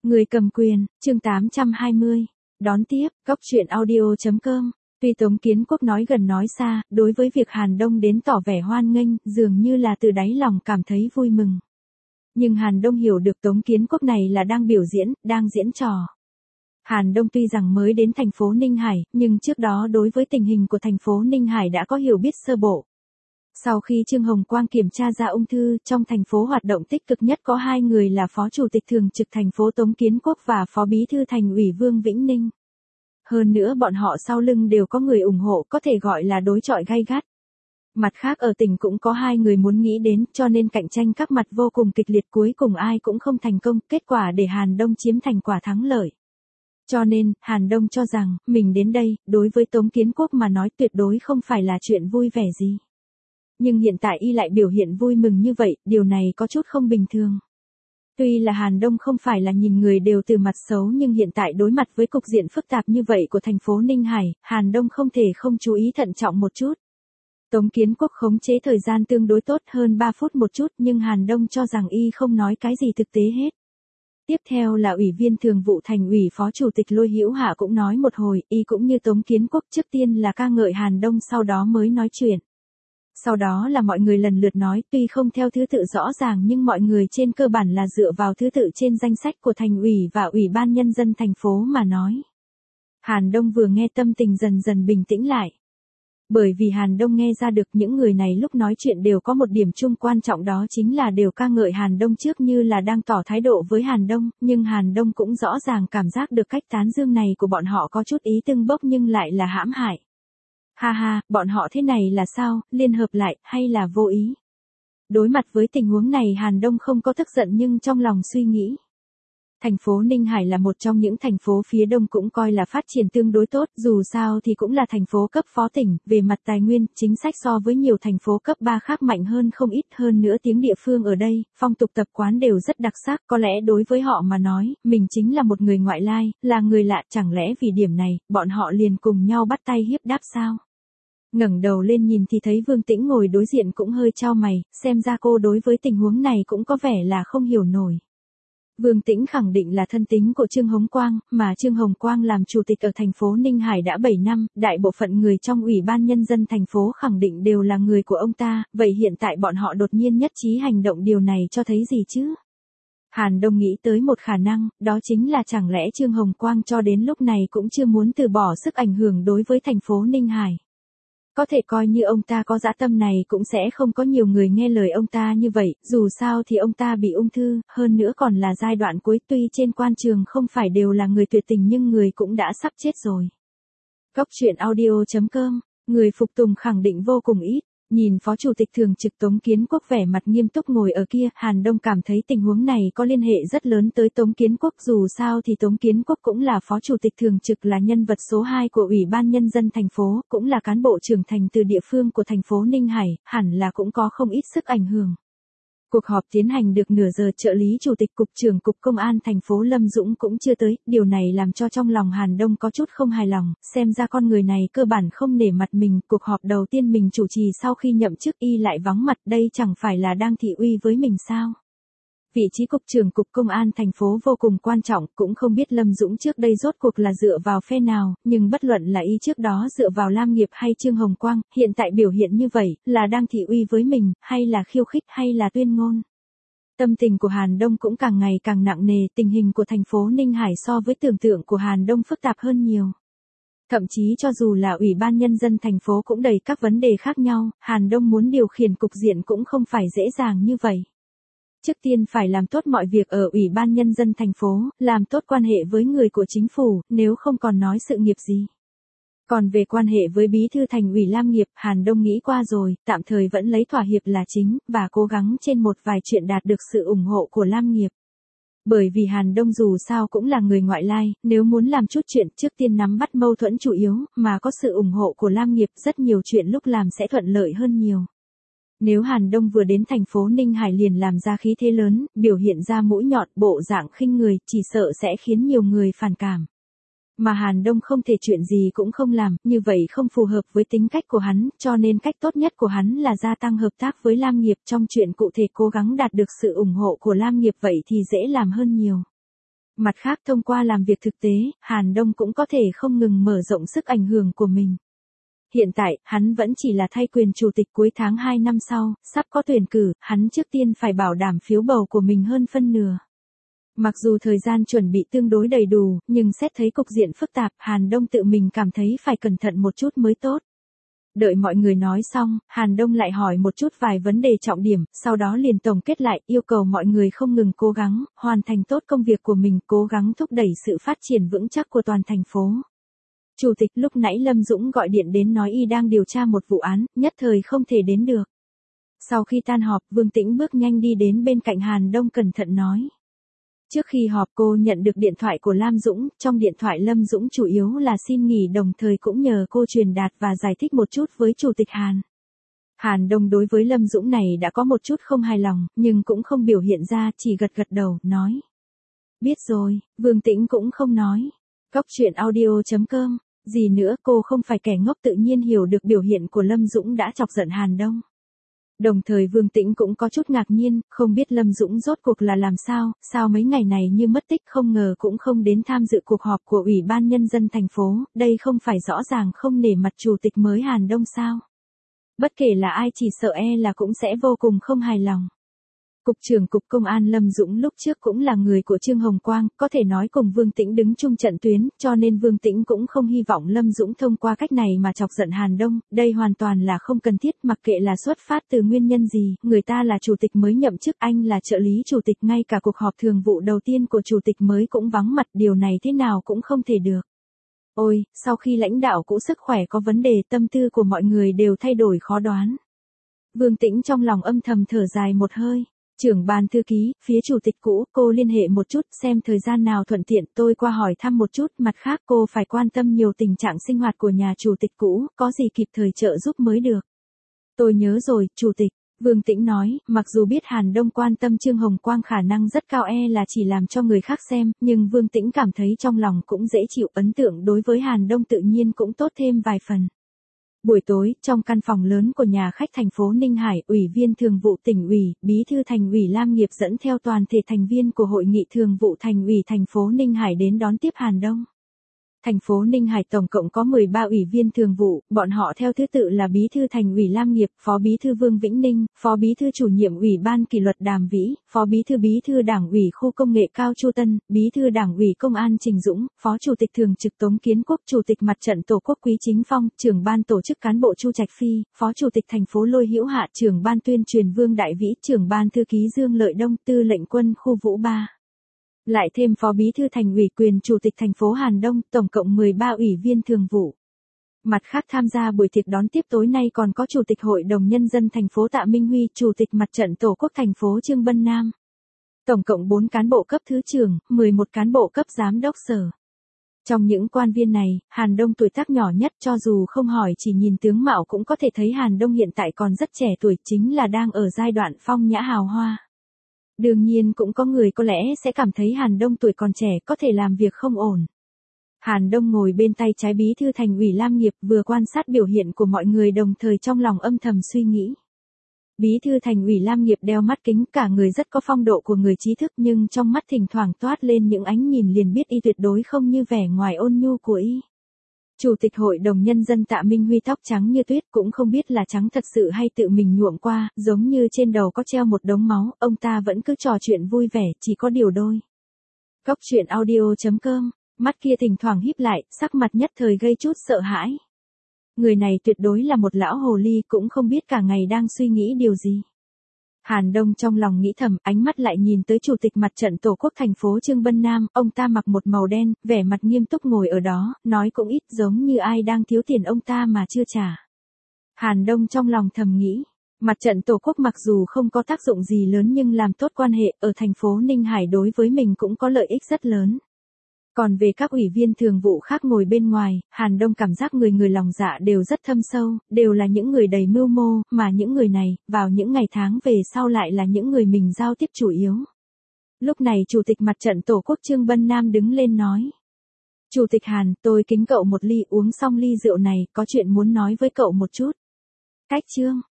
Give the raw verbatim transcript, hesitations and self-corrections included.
Người cầm quyền, chương tám trăm hai mươi. Đón tiếp, góc truyện audio chấm com. Tuy Tống Kiến Quốc nói gần nói xa, đối với việc Hàn Đông đến tỏ vẻ hoan nghênh, dường như là từ đáy lòng cảm thấy vui mừng. Nhưng Hàn Đông hiểu được Tống Kiến Quốc này là đang biểu diễn, đang diễn trò. Hàn Đông tuy rằng mới đến thành phố Ninh Hải, nhưng trước đó đối với tình hình của thành phố Ninh Hải đã có hiểu biết sơ bộ. Sau khi Trương Hồng Quang kiểm tra ra ung thư, trong thành phố hoạt động tích cực nhất có hai người là Phó Chủ tịch Thường trực thành phố Tống Kiến Quốc và Phó Bí thư Thành ủy Vương Vĩnh Ninh. Hơn nữa bọn họ sau lưng đều có người ủng hộ, có thể gọi là đối chọi gay gắt. Mặt khác ở tỉnh cũng có hai người muốn nghĩ đến, cho nên cạnh tranh các mặt vô cùng kịch liệt, cuối cùng ai cũng không thành công, kết quả để Hàn Đông chiếm thành quả thắng lợi. Cho nên, Hàn Đông cho rằng, mình đến đây, đối với Tống Kiến Quốc mà nói tuyệt đối không phải là chuyện vui vẻ gì. Nhưng hiện tại y lại biểu hiện vui mừng như vậy, điều này có chút không bình thường. Tuy là Hàn Đông không phải là nhìn người đều từ mặt xấu, nhưng hiện tại đối mặt với cục diện phức tạp như vậy của thành phố Ninh Hải, Hàn Đông không thể không chú ý thận trọng một chút. Tống Kiến Quốc khống chế thời gian tương đối tốt, hơn ba phút một chút, nhưng Hàn Đông cho rằng y không nói cái gì thực tế hết. Tiếp theo là Ủy viên Thường vụ Thành ủy Phó Chủ tịch Lôi Hữu Hạ cũng nói một hồi, y cũng như Tống Kiến Quốc trước tiên là ca ngợi Hàn Đông, sau đó mới nói chuyện. Sau đó là mọi người lần lượt nói, tuy không theo thứ tự rõ ràng nhưng mọi người trên cơ bản là dựa vào thứ tự trên danh sách của Thành ủy và Ủy ban Nhân dân thành phố mà nói. Hàn Đông vừa nghe tâm tình dần dần bình tĩnh lại. Bởi vì Hàn Đông nghe ra được những người này lúc nói chuyện đều có một điểm chung quan trọng, đó chính là đều ca ngợi Hàn Đông trước như là đang tỏ thái độ với Hàn Đông, nhưng Hàn Đông cũng rõ ràng cảm giác được cách tán dương này của bọn họ có chút ý tưng bốc nhưng lại là hãm hại. Ha ha, bọn họ thế này là sao, liên hợp lại, hay là vô ý? Đối mặt với tình huống này Hàn Đông không có tức giận nhưng trong lòng suy nghĩ. Thành phố Ninh Hải là một trong những thành phố phía đông cũng coi là phát triển tương đối tốt, dù sao thì cũng là thành phố cấp phó tỉnh, về mặt tài nguyên, chính sách so với nhiều thành phố cấp ba khác mạnh hơn không ít, hơn nữa tiếng địa phương ở đây, phong tục tập quán đều rất đặc sắc, có lẽ đối với họ mà nói, mình chính là một người ngoại lai, là người lạ, chẳng lẽ vì điểm này, bọn họ liền cùng nhau bắt tay hiếp đáp sao? Ngẩng đầu lên nhìn thì thấy Vương Tĩnh ngồi đối diện cũng hơi chau mày, xem ra cô đối với tình huống này cũng có vẻ là không hiểu nổi. Vương Tĩnh khẳng định là thân tín của Trương Hồng Quang, mà Trương Hồng Quang làm chủ tịch ở thành phố Ninh Hải đã bảy năm, đại bộ phận người trong Ủy ban Nhân dân thành phố khẳng định đều là người của ông ta, vậy hiện tại bọn họ đột nhiên nhất trí hành động, điều này cho thấy gì chứ? Hàn Đông nghĩ tới một khả năng, đó chính là chẳng lẽ Trương Hồng Quang cho đến lúc này cũng chưa muốn từ bỏ sức ảnh hưởng đối với thành phố Ninh Hải. Có thể coi như ông ta có dã tâm này cũng sẽ không có nhiều người nghe lời ông ta như vậy, dù sao thì ông ta bị ung thư, hơn nữa còn là giai đoạn cuối, tuy trên quan trường không phải đều là người tuyệt tình nhưng người cũng đã sắp chết rồi. Góc truyện audio chấm com, người phục tùng khẳng định vô cùng ít. Nhìn Phó Chủ tịch Thường trực Tống Kiến Quốc vẻ mặt nghiêm túc ngồi ở kia, Hàn Đông cảm thấy tình huống này có liên hệ rất lớn tới Tống Kiến Quốc, dù sao thì Tống Kiến Quốc cũng là Phó Chủ tịch Thường trực, là nhân vật số hai của Ủy ban Nhân dân thành phố, cũng là cán bộ trưởng thành từ địa phương của thành phố Ninh Hải, hẳn là cũng có không ít sức ảnh hưởng. Cuộc họp tiến hành được nửa giờ, trợ lý chủ tịch cục trưởng cục công an thành phố Lâm Dũng cũng chưa tới, điều này làm cho trong lòng Hàn Đông có chút không hài lòng, xem ra con người này cơ bản không nể mặt mình, cuộc họp đầu tiên mình chủ trì sau khi nhậm chức y lại vắng mặt, đây chẳng phải là đang thị uy với mình sao? Vị trí cục trưởng cục công an thành phố vô cùng quan trọng, cũng không biết Lâm Dũng trước đây rốt cuộc là dựa vào phe nào, nhưng bất luận là y trước đó dựa vào Lam Nghiệp hay Trương Hồng Quang, hiện tại biểu hiện như vậy, là đang thị uy với mình, hay là khiêu khích hay là tuyên ngôn. Tâm tình của Hàn Đông cũng càng ngày càng nặng nề, tình hình của thành phố Ninh Hải so với tưởng tượng của Hàn Đông phức tạp hơn nhiều. Thậm chí cho dù là Ủy ban Nhân dân thành phố cũng đầy các vấn đề khác nhau, Hàn Đông muốn điều khiển cục diện cũng không phải dễ dàng như vậy. Trước tiên phải làm tốt mọi việc ở Ủy ban Nhân dân thành phố, làm tốt quan hệ với người của chính phủ, nếu không còn nói sự nghiệp gì. Còn về quan hệ với Bí thư Thành ủy Lam Nghiệp, Hàn Đông nghĩ qua rồi, tạm thời vẫn lấy thỏa hiệp là chính, và cố gắng trên một vài chuyện đạt được sự ủng hộ của Lam Nghiệp. Bởi vì Hàn Đông dù sao cũng là người ngoại lai, nếu muốn làm chút chuyện trước tiên nắm bắt mâu thuẫn chủ yếu, mà có sự ủng hộ của Lam Nghiệp, rất nhiều chuyện lúc làm sẽ thuận lợi hơn nhiều. Nếu Hàn Đông vừa đến thành phố Ninh Hải liền làm ra khí thế lớn, biểu hiện ra mũi nhọn, bộ dạng khinh người, chỉ sợ sẽ khiến nhiều người phản cảm. Mà Hàn Đông không thể chuyện gì cũng không làm, như vậy không phù hợp với tính cách của hắn, cho nên cách tốt nhất của hắn là gia tăng hợp tác với Lam Nghiệp, trong chuyện cụ thể cố gắng đạt được sự ủng hộ của Lam Nghiệp, vậy thì dễ làm hơn nhiều. Mặt khác thông qua làm việc thực tế, Hàn Đông cũng có thể không ngừng mở rộng sức ảnh hưởng của mình. Hiện tại, hắn vẫn chỉ là thay quyền chủ tịch cuối tháng hai năm sau, sắp có tuyển cử, hắn trước tiên phải bảo đảm phiếu bầu của mình hơn phân nửa. Mặc dù thời gian chuẩn bị tương đối đầy đủ, nhưng xét thấy cục diện phức tạp, Hàn Đông tự mình cảm thấy phải cẩn thận một chút mới tốt. Đợi mọi người nói xong, Hàn Đông lại hỏi một chút vài vấn đề trọng điểm, sau đó liền tổng kết lại, yêu cầu mọi người không ngừng cố gắng, hoàn thành tốt công việc của mình, cố gắng thúc đẩy sự phát triển vững chắc của toàn thành phố. Chủ tịch lúc nãy Lâm Dũng gọi điện đến nói y đang điều tra một vụ án, nhất thời không thể đến được. Sau khi tan họp, Vương Tĩnh bước nhanh đi đến bên cạnh Hàn Đông cẩn thận nói. Trước khi họp cô nhận được điện thoại của Lam Dũng, trong điện thoại Lâm Dũng chủ yếu là xin nghỉ đồng thời cũng nhờ cô truyền đạt và giải thích một chút với Chủ tịch Hàn. Hàn Đông đối với Lâm Dũng này đã có một chút không hài lòng, nhưng cũng không biểu hiện ra, chỉ gật gật đầu, nói. Biết rồi, Vương Tĩnh cũng không nói. Cóc truyện audio chấm com, gì nữa cô không phải kẻ ngốc tự nhiên hiểu được biểu hiện của Lâm Dũng đã chọc giận Hàn Đông. Đồng thời Vương Tĩnh cũng có chút ngạc nhiên, không biết Lâm Dũng rốt cuộc là làm sao, sao mấy ngày này như mất tích không ngờ cũng không đến tham dự cuộc họp của Ủy ban Nhân dân thành phố, đây không phải rõ ràng không nể mặt chủ tịch mới Hàn Đông sao. Bất kể là ai chỉ sợ e là cũng sẽ vô cùng không hài lòng. Cục trưởng Cục Công an Lâm Dũng lúc trước cũng là người của Trương Hồng Quang, có thể nói cùng Vương Tĩnh đứng chung trận tuyến, cho nên Vương Tĩnh cũng không hy vọng Lâm Dũng thông qua cách này mà chọc giận Hàn Đông, đây hoàn toàn là không cần thiết, mặc kệ là xuất phát từ nguyên nhân gì, người ta là chủ tịch mới nhậm chức, anh là trợ lý chủ tịch, ngay cả cuộc họp thường vụ đầu tiên của chủ tịch mới cũng vắng mặt, điều này thế nào cũng không thể được. Ôi, sau khi lãnh đạo cũ sức khỏe có vấn đề, tâm tư của mọi người đều thay đổi khó đoán. Vương Tĩnh trong lòng âm thầm thở dài một hơi. Trưởng ban thư ký, phía chủ tịch cũ, cô liên hệ một chút xem thời gian nào thuận tiện tôi qua hỏi thăm một chút, mặt khác cô phải quan tâm nhiều tình trạng sinh hoạt của nhà chủ tịch cũ, có gì kịp thời trợ giúp mới được. Tôi nhớ rồi, chủ tịch, Vương Tĩnh nói, mặc dù biết Hàn Đông quan tâm Trương Hồng Quang khả năng rất cao e là chỉ làm cho người khác xem, nhưng Vương Tĩnh cảm thấy trong lòng cũng dễ chịu, ấn tượng đối với Hàn Đông tự nhiên cũng tốt thêm vài phần. Buổi tối, trong căn phòng lớn của nhà khách thành phố Ninh Hải, Ủy viên Thường vụ Tỉnh ủy, Bí thư Thành ủy Lam Nghiệp dẫn theo toàn thể thành viên của Hội nghị Thường vụ Thành ủy thành phố Ninh Hải đến đón tiếp Hàn Đông. Thành phố Ninh Hải tổng cộng có mười ba ủy viên thường vụ, bọn họ theo thứ tự là Bí thư Thành ủy Lam Nghiệp, Phó Bí thư Vương Vĩnh Ninh, Phó Bí thư Chủ nhiệm Ủy ban Kỷ luật Đàm Vĩ, Phó Bí thư Bí thư Đảng ủy Khu Công nghệ Cao Chu Tân, Bí thư Đảng ủy Công an Trình Dũng, Phó Chủ tịch Thường trực Tống Kiến Quốc, Chủ tịch Mặt trận Tổ quốc Quý Chính Phong, Trưởng ban Tổ chức Cán bộ Chu Trạch Phi, Phó Chủ tịch thành phố Lôi Hữu Hạ, Trưởng ban Tuyên truyền Vương Đại Vĩ, Trưởng ban Thư ký Dương Lợi Đông, Tư lệnh Quân khu Vũ ba. Lại thêm Phó Bí thư Thành ủy quyền Chủ tịch thành phố Hàn Đông, tổng cộng mười ba ủy viên thường vụ. Mặt khác tham gia buổi tiệc đón tiếp tối nay còn có Chủ tịch Hội đồng Nhân dân thành phố Tạ Minh Huy, Chủ tịch Mặt trận Tổ quốc thành phố Trương Bân Nam. Tổng cộng bốn cán bộ cấp thứ trưởng, mười một cán bộ cấp giám đốc sở. Trong những quan viên này, Hàn Đông tuổi tác nhỏ nhất, cho dù không hỏi chỉ nhìn tướng mạo cũng có thể thấy Hàn Đông hiện tại còn rất trẻ tuổi, chính là đang ở giai đoạn phong nhã hào hoa. Đương nhiên cũng có người có lẽ sẽ cảm thấy Hàn Đông tuổi còn trẻ có thể làm việc không ổn. Hàn Đông ngồi bên tay trái Bí thư Thành ủy Lam Nghiệp vừa quan sát biểu hiện của mọi người đồng thời trong lòng âm thầm suy nghĩ. Bí thư Thành ủy Lam Nghiệp đeo mắt kính, cả người rất có phong độ của người trí thức, nhưng trong mắt thỉnh thoảng toát lên những ánh nhìn liền biết y tuyệt đối không như vẻ ngoài ôn nhu của y. Chủ tịch Hội đồng Nhân dân Tạ Minh Huy tóc trắng như tuyết, cũng không biết là trắng thật sự hay tự mình nhuộm qua, giống như trên đầu có treo một đống máu, ông ta vẫn cứ trò chuyện vui vẻ, chỉ có điều đôi. Cóc truyện audio chấm com, mắt kia thỉnh thoảng híp lại, sắc mặt nhất thời gây chút sợ hãi. Người này tuyệt đối là một lão hồ ly, cũng không biết cả ngày đang suy nghĩ điều gì. Hàn Đông trong lòng nghĩ thầm, ánh mắt lại nhìn tới Chủ tịch Mặt trận Tổ quốc thành phố Trương Bân Nam, ông ta mặc một màu đen, vẻ mặt nghiêm túc ngồi ở đó, nói cũng ít, giống như ai đang thiếu tiền ông ta mà chưa trả. Hàn Đông trong lòng thầm nghĩ, Mặt trận Tổ quốc mặc dù không có tác dụng gì lớn nhưng làm tốt quan hệ ở thành phố Ninh Hải đối với mình cũng có lợi ích rất lớn. Còn về các ủy viên thường vụ khác ngồi bên ngoài, Hàn Đông cảm giác người người lòng dạ đều rất thâm sâu, đều là những người đầy mưu mô, mà những người này, vào những ngày tháng về sau lại là những người mình giao tiếp chủ yếu. Lúc này Chủ tịch Mặt trận Tổ quốc Trương Bân Nam đứng lên nói. Chủ tịch Hàn, tôi kính cậu một ly, uống xong ly rượu này, có chuyện muốn nói với cậu một chút. Cách Trương.